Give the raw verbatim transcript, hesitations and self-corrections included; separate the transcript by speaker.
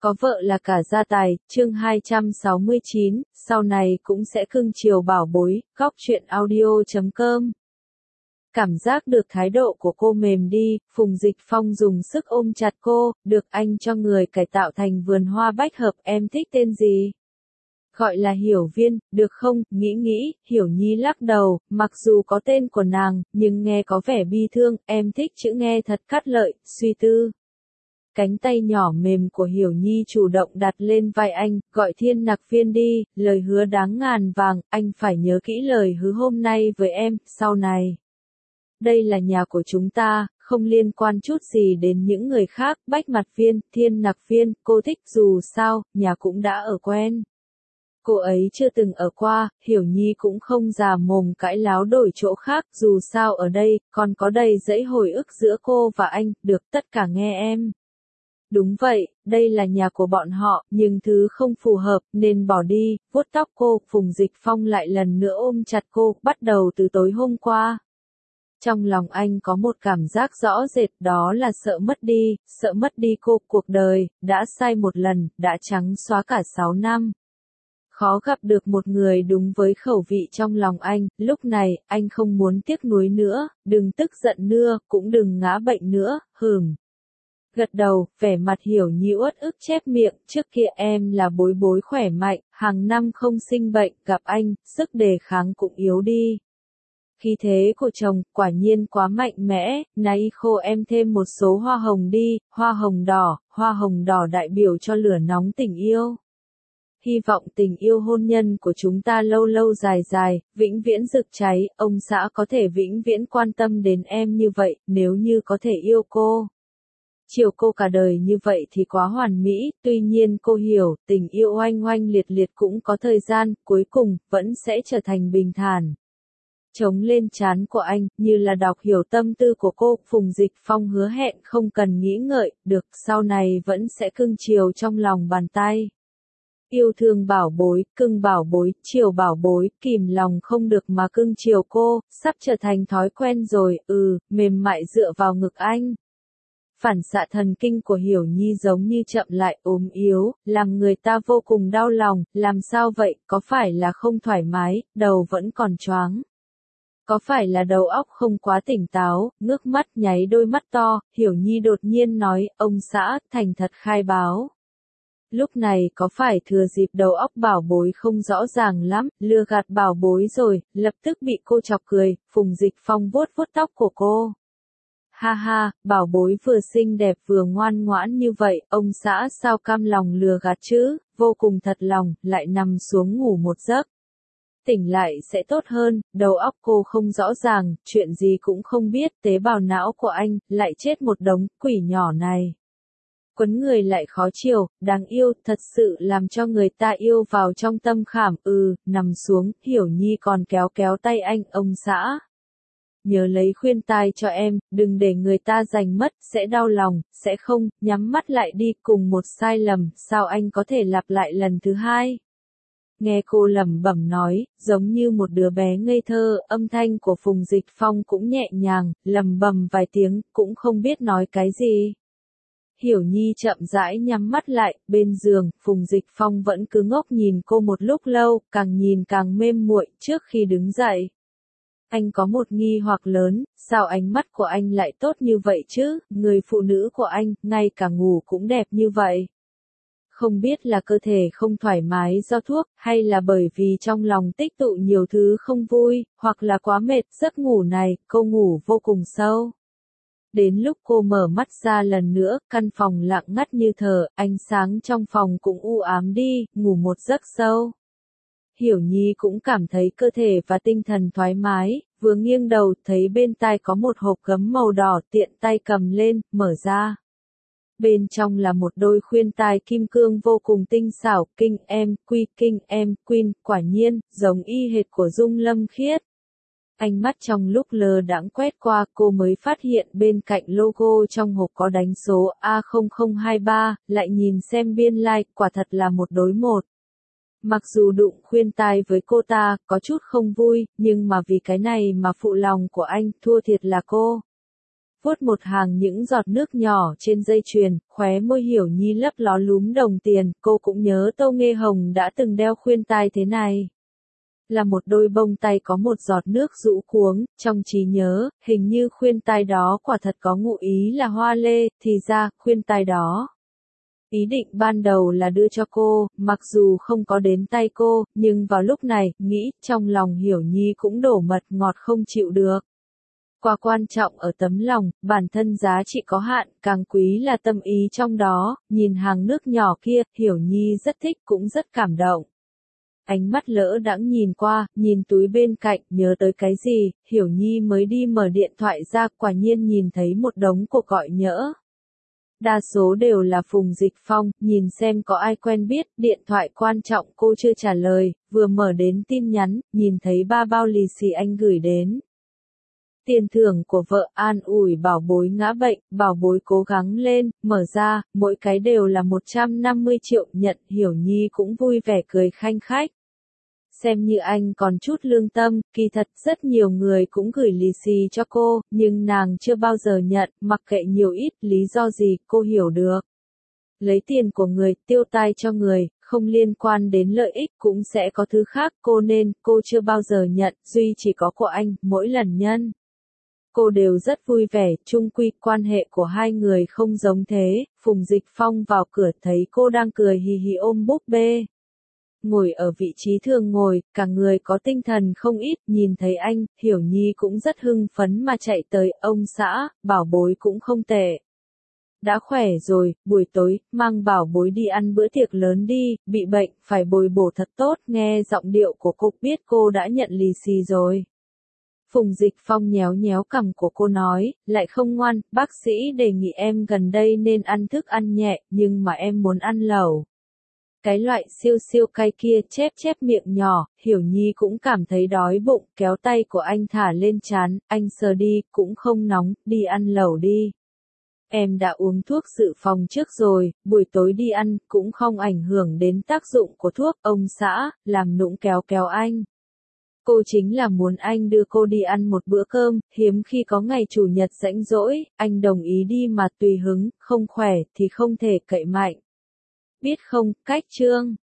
Speaker 1: Có vợ là cả gia tài, chương hai trăm sáu mươi chín, sau này cũng sẽ cưng chiều bảo bối, góc truyện audio chấm com. Cảm giác được thái độ của cô mềm đi, Phùng Dịch Phong dùng sức ôm chặt cô, được anh cho người cải tạo thành vườn hoa bách hợp, em thích tên gì? Gọi là Hiểu Viên, được không? Nghĩ nghĩ, Hiểu Nhi lắc đầu, mặc dù có tên của nàng, nhưng nghe có vẻ bi thương, em thích chữ nghe thật cắt lợi, suy tư. Cánh tay nhỏ mềm của Hiểu Nhi chủ động đặt lên vai anh, gọi Thiên Nặc Viên đi, lời hứa đáng ngàn vàng, anh phải nhớ kỹ lời hứa hôm nay với em, sau này. Đây là nhà của chúng ta, không liên quan chút gì đến những người khác, Bách Mặt Viên, Thiên Nặc Viên, cô thích dù sao, nhà cũng đã ở quen. Cô ấy chưa từng ở qua, Hiểu Nhi cũng không già mồm cãi láo đổi chỗ khác, dù sao ở đây, còn có đầy dãy hồi ức giữa cô và anh, được tất cả nghe em. Đúng vậy, đây là nhà của bọn họ, nhưng thứ không phù hợp, nên bỏ đi, vuốt tóc cô, Phùng Dịch Phong lại lần nữa ôm chặt cô, bắt đầu từ tối hôm qua. Trong lòng anh có một cảm giác rõ rệt, đó là sợ mất đi, sợ mất đi cô, cuộc đời, đã sai một lần, đã trắng xóa cả sáu năm. Khó gặp được một người đúng với khẩu vị trong lòng anh, lúc này, anh không muốn tiếc nuối nữa, đừng tức giận nữa, cũng đừng ngã bệnh nữa, hừm. Gật đầu, vẻ mặt Hiểu Nhi uất ức chép miệng, trước kia em là bối bối khỏe mạnh, hàng năm không sinh bệnh, gặp anh, sức đề kháng cũng yếu đi. Khí thế của chồng, quả nhiên quá mạnh mẽ, nay khô em thêm một số hoa hồng đi, hoa hồng đỏ, hoa hồng đỏ đại biểu cho lửa nóng tình yêu. Hy vọng tình yêu hôn nhân của chúng ta lâu lâu dài dài, vĩnh viễn rực cháy, ông xã có thể vĩnh viễn quan tâm đến em như vậy, nếu như có thể yêu cô. Chiều cô cả đời như vậy thì quá hoàn mỹ, tuy nhiên cô hiểu, tình yêu oanh oanh liệt liệt cũng có thời gian, cuối cùng, vẫn sẽ trở thành bình thản. Trống lên trán của anh, như là đọc hiểu tâm tư của cô, Phùng Dịch Phong hứa hẹn không cần nghĩ ngợi, được, sau này vẫn sẽ cưng chiều trong lòng bàn tay. Yêu thương bảo bối, cưng bảo bối, chiều bảo bối, kìm lòng không được mà cưng chiều cô, sắp trở thành thói quen rồi, ừ, mềm mại dựa vào ngực anh. Phản xạ thần kinh của Hiểu Nhi giống như chậm lại ốm yếu, làm người ta vô cùng đau lòng, làm sao vậy, có phải là không thoải mái, đầu vẫn còn choáng. Có phải là đầu óc không quá tỉnh táo, ngước mắt nháy đôi mắt to, Hiểu Nhi đột nhiên nói, ông xã, thành thật khai báo. Lúc này có phải thừa dịp đầu óc bảo bối không rõ ràng lắm, lừa gạt bảo bối rồi, lập tức bị cô chọc cười, Phùng Dịch Phong vuốt vuốt tóc của cô. Ha ha, bảo bối vừa xinh đẹp vừa ngoan ngoãn như vậy, ông xã sao cam lòng lừa gạt chứ, vô cùng thật lòng, lại nằm xuống ngủ một giấc. Tỉnh lại sẽ tốt hơn, đầu óc cô không rõ ràng, chuyện gì cũng không biết, tế bào não của anh, lại chết một đống, quỷ nhỏ này. Quấn người lại khó chiều, đáng yêu, thật sự làm cho người ta yêu vào trong tâm khảm, ừ, nằm xuống, Hiểu Nhi còn kéo kéo tay anh, ông xã. Nhớ lấy khuyên tai cho em, đừng để người ta giành mất, sẽ đau lòng, sẽ không, nhắm mắt lại đi, cùng một sai lầm, sao anh có thể lặp lại lần thứ hai? Nghe cô lẩm bẩm nói, giống như một đứa bé ngây thơ, âm thanh của Phùng Dịch Phong cũng nhẹ nhàng, lẩm bẩm vài tiếng, cũng không biết nói cái gì. Hiểu Nhi chậm rãi nhắm mắt lại, bên giường, Phùng Dịch Phong vẫn cứ ngốc nhìn cô một lúc lâu, càng nhìn càng mềm muội, trước khi đứng dậy. Anh có một nghi hoặc lớn, sao ánh mắt của anh lại tốt như vậy chứ, người phụ nữ của anh, ngay cả ngủ cũng đẹp như vậy. Không biết là cơ thể không thoải mái do thuốc, hay là bởi vì trong lòng tích tụ nhiều thứ không vui, hoặc là quá mệt, giấc ngủ này, cô ngủ vô cùng sâu. Đến lúc cô mở mắt ra lần nữa, căn phòng lặng ngắt như tờ, ánh sáng trong phòng cũng u ám đi, ngủ một giấc sâu. Hiểu Nhi cũng cảm thấy cơ thể và tinh thần thoải mái, vừa nghiêng đầu, thấy bên tai có một hộp gấm màu đỏ, tiện tay cầm lên, mở ra. Bên trong là một đôi khuyên tai kim cương vô cùng tinh xảo, kinh em, quy, kinh em, queen, quả nhiên, giống y hệt của Dung Lâm Khiết. Ánh mắt trong lúc lờ đãng quét qua, cô mới phát hiện bên cạnh logo trong hộp có đánh số A không không hai ba, lại nhìn xem biên lai, quả thật là một đối một. Mặc dù đụng khuyên tai với cô ta, có chút không vui, nhưng mà vì cái này mà phụ lòng của anh, thua thiệt là cô. vuốt một hàng những giọt nước nhỏ trên dây chuyền, khóe môi Hiểu Nhi lấp ló lúm đồng tiền, cô cũng nhớ Tâu Nghê Hồng đã từng đeo khuyên tai thế này. Là một đôi bông tay có một giọt nước rũ cuống, trong trí nhớ, hình như khuyên tai đó quả thật có ngụ ý là hoa lê, thì ra, khuyên tai đó. Ý định ban đầu là đưa cho cô, mặc dù không có đến tay cô, nhưng vào lúc này, nghĩ, trong lòng Hiểu Nhi cũng đổ mật ngọt không chịu được. Quà quan trọng ở tấm lòng, bản thân giá trị có hạn, càng quý là tâm ý trong đó, nhìn hàng nước nhỏ kia, Hiểu Nhi rất thích cũng rất cảm động. Ánh mắt lỡ đãng nhìn qua, nhìn túi bên cạnh, nhớ tới cái gì, Hiểu Nhi mới đi mở điện thoại ra, quả nhiên nhìn thấy một đống cuộc gọi nhỡ. Đa số đều là Phùng Dịch Phong, nhìn xem có ai quen biết, điện thoại quan trọng cô chưa trả lời, vừa mở đến tin nhắn, nhìn thấy ba bao lì xì anh gửi đến. Tiền thưởng của vợ an ủi bảo bối ngã bệnh, bảo bối cố gắng lên, mở ra, mỗi cái đều là một trăm năm mươi triệu, nhận, Hiểu Nhi cũng vui vẻ cười khanh khách. Xem như anh còn chút lương tâm, kỳ thật rất nhiều người cũng gửi lì xì cho cô, nhưng nàng chưa bao giờ nhận, mặc kệ nhiều ít, lý do gì, cô hiểu được. Lấy tiền của người, tiêu tai cho người, không liên quan đến lợi ích cũng sẽ có thứ khác, cô nên, cô chưa bao giờ nhận, duy chỉ có của anh, mỗi lần nhân. Cô đều rất vui vẻ, chung quy, quan hệ của hai người không giống thế, Phùng Dịch Phong vào cửa thấy cô đang cười hì hì ôm búp bê. Ngồi ở vị trí thường ngồi, cả người có tinh thần không ít, nhìn thấy anh, Hiểu Nhi cũng rất hưng phấn mà chạy tới, ông xã, bảo bối cũng không tệ. Đã khỏe rồi, buổi tối, mang bảo bối đi ăn bữa tiệc lớn đi, bị bệnh, phải bồi bổ thật tốt, nghe giọng điệu của cô biết cô đã nhận lì xì rồi. Phùng Dịch Phong nhéo nhéo cằm của cô nói, lại không ngoan, bác sĩ đề nghị em gần đây nên ăn thức ăn nhẹ, nhưng mà em muốn ăn lẩu. Cái loại siêu siêu cay kia chép chép miệng nhỏ, Hiểu Nhi cũng cảm thấy đói bụng, kéo tay của anh thả lên trán, anh sờ đi, cũng không nóng, đi ăn lẩu đi. Em đã uống thuốc dự phòng trước rồi, buổi tối đi ăn, cũng không ảnh hưởng đến tác dụng của thuốc, ông xã, làm nũng kéo kéo anh. Cô chính là muốn anh đưa cô đi ăn một bữa cơm, hiếm khi có ngày chủ nhật rãnh rỗi, anh đồng ý đi mà tùy hứng, không khỏe thì không thể cậy mạnh. Biết không, cách chương.